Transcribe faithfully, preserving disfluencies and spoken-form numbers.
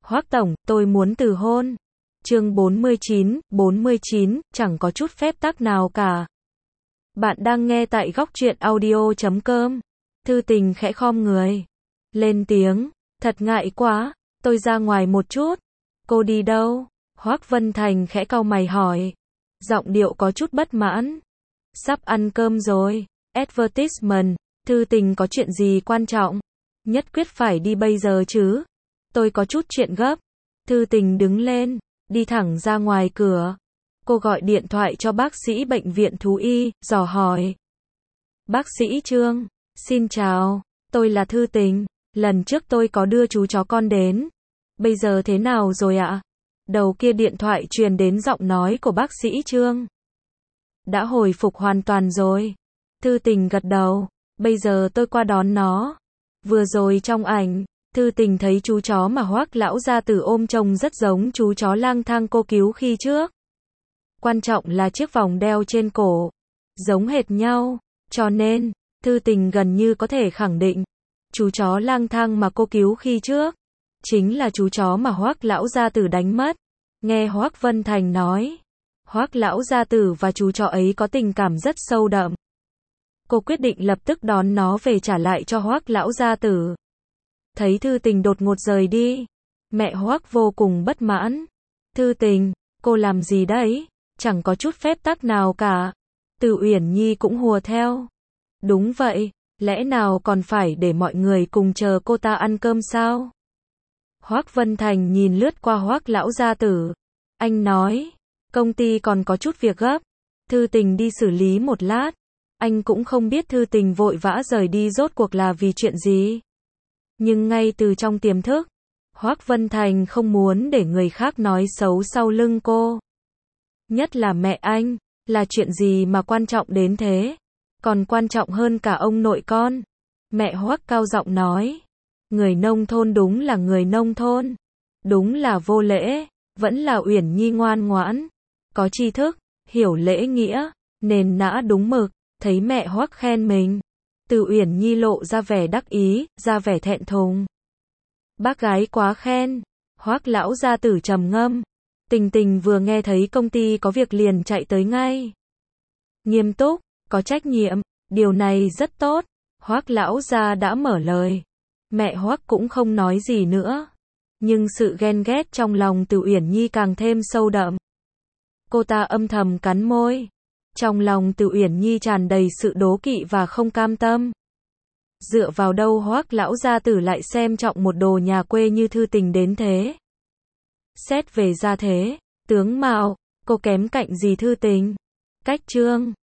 Hoắc tổng, tôi muốn từ hôn. Chương bốn mươi chín, bốn mươi chín, chẳng có chút phép tắc nào cả. Bạn đang nghe tại góc truyện audio chấm com. Thư Tình khẽ khom người, lên tiếng, thật ngại quá, tôi ra ngoài một chút. Cô đi đâu? Hoắc Vân Thành khẽ cau mày hỏi, giọng điệu có chút bất mãn. Sắp ăn cơm rồi. Advertisement, Thư Tình có chuyện gì quan trọng? Nhất quyết phải đi bây giờ chứ? Tôi có chút chuyện gấp. Thư Tình đứng lên, đi thẳng ra ngoài cửa. Cô gọi điện thoại cho bác sĩ bệnh viện thú y, dò hỏi. Bác sĩ Trương, xin chào, tôi là Thư Tình. Lần trước tôi có đưa chú chó con đến. Bây giờ thế nào rồi ạ? Đầu kia điện thoại truyền đến giọng nói của bác sĩ Trương. Đã hồi phục hoàn toàn rồi. Thư Tình gật đầu. Bây giờ tôi qua đón nó. Vừa rồi trong ảnh, Thư Tình thấy chú chó mà Hoắc lão gia tử ôm trông rất giống chú chó lang thang cô cứu khi trước. Quan trọng là chiếc vòng đeo trên cổ, giống hệt nhau, cho nên, Thư Tình gần như có thể khẳng định, chú chó lang thang mà cô cứu khi trước, chính là chú chó mà Hoắc lão gia tử đánh mất. Nghe Hoắc Vân Thành nói, Hoắc lão gia tử và chú chó ấy có tình cảm rất sâu đậm. Cô quyết định lập tức đón nó về trả lại cho Hoắc lão gia tử. Thấy Thư Tình đột ngột rời đi, mẹ Hoắc vô cùng bất mãn. Thư Tình, cô làm gì đấy? Chẳng có chút phép tắc nào cả. Từ Uyển Nhi cũng hùa theo. Đúng vậy, lẽ nào còn phải để mọi người cùng chờ cô ta ăn cơm sao? Hoắc Vân Thành nhìn lướt qua Hoắc lão gia tử. Anh nói, công ty còn có chút việc gấp. Thư Tình đi xử lý một lát. Anh cũng không biết Thư Tình vội vã rời đi rốt cuộc là vì chuyện gì. Nhưng ngay từ trong tiềm thức, Hoắc Vân Thành không muốn để người khác nói xấu sau lưng cô. Nhất là mẹ anh, là chuyện gì mà quan trọng đến thế? Còn quan trọng hơn cả ông nội con. Mẹ Hoắc cao giọng nói, người nông thôn đúng là người nông thôn. Đúng là vô lễ, vẫn là Uyển Nhi ngoan ngoãn, có tri thức, hiểu lễ nghĩa, nền nã đúng mực. Thấy mẹ Hoắc khen mình, Từ Uyển Nhi lộ ra vẻ đắc ý, ra vẻ thẹn thùng. Bác gái quá khen. Hoắc lão gia tử trầm ngâm. Tình Tình vừa nghe thấy công ty có việc liền chạy tới ngay. Nghiêm túc, có trách nhiệm, điều này rất tốt. Hoắc lão gia đã mở lời. Mẹ Hoắc cũng không nói gì nữa. Nhưng sự ghen ghét trong lòng Từ Uyển Nhi càng thêm sâu đậm. Cô ta âm thầm cắn môi. Trong lòng Từ Uyển Nhi tràn đầy sự đố kỵ và không cam tâm. Dựa vào đâu Hoắc lão gia tử lại xem trọng một đồ nhà quê như Thư Tình đến thế? Xét về gia thế, tướng mạo, cô kém cạnh gì Thư Tình? Cách Trương,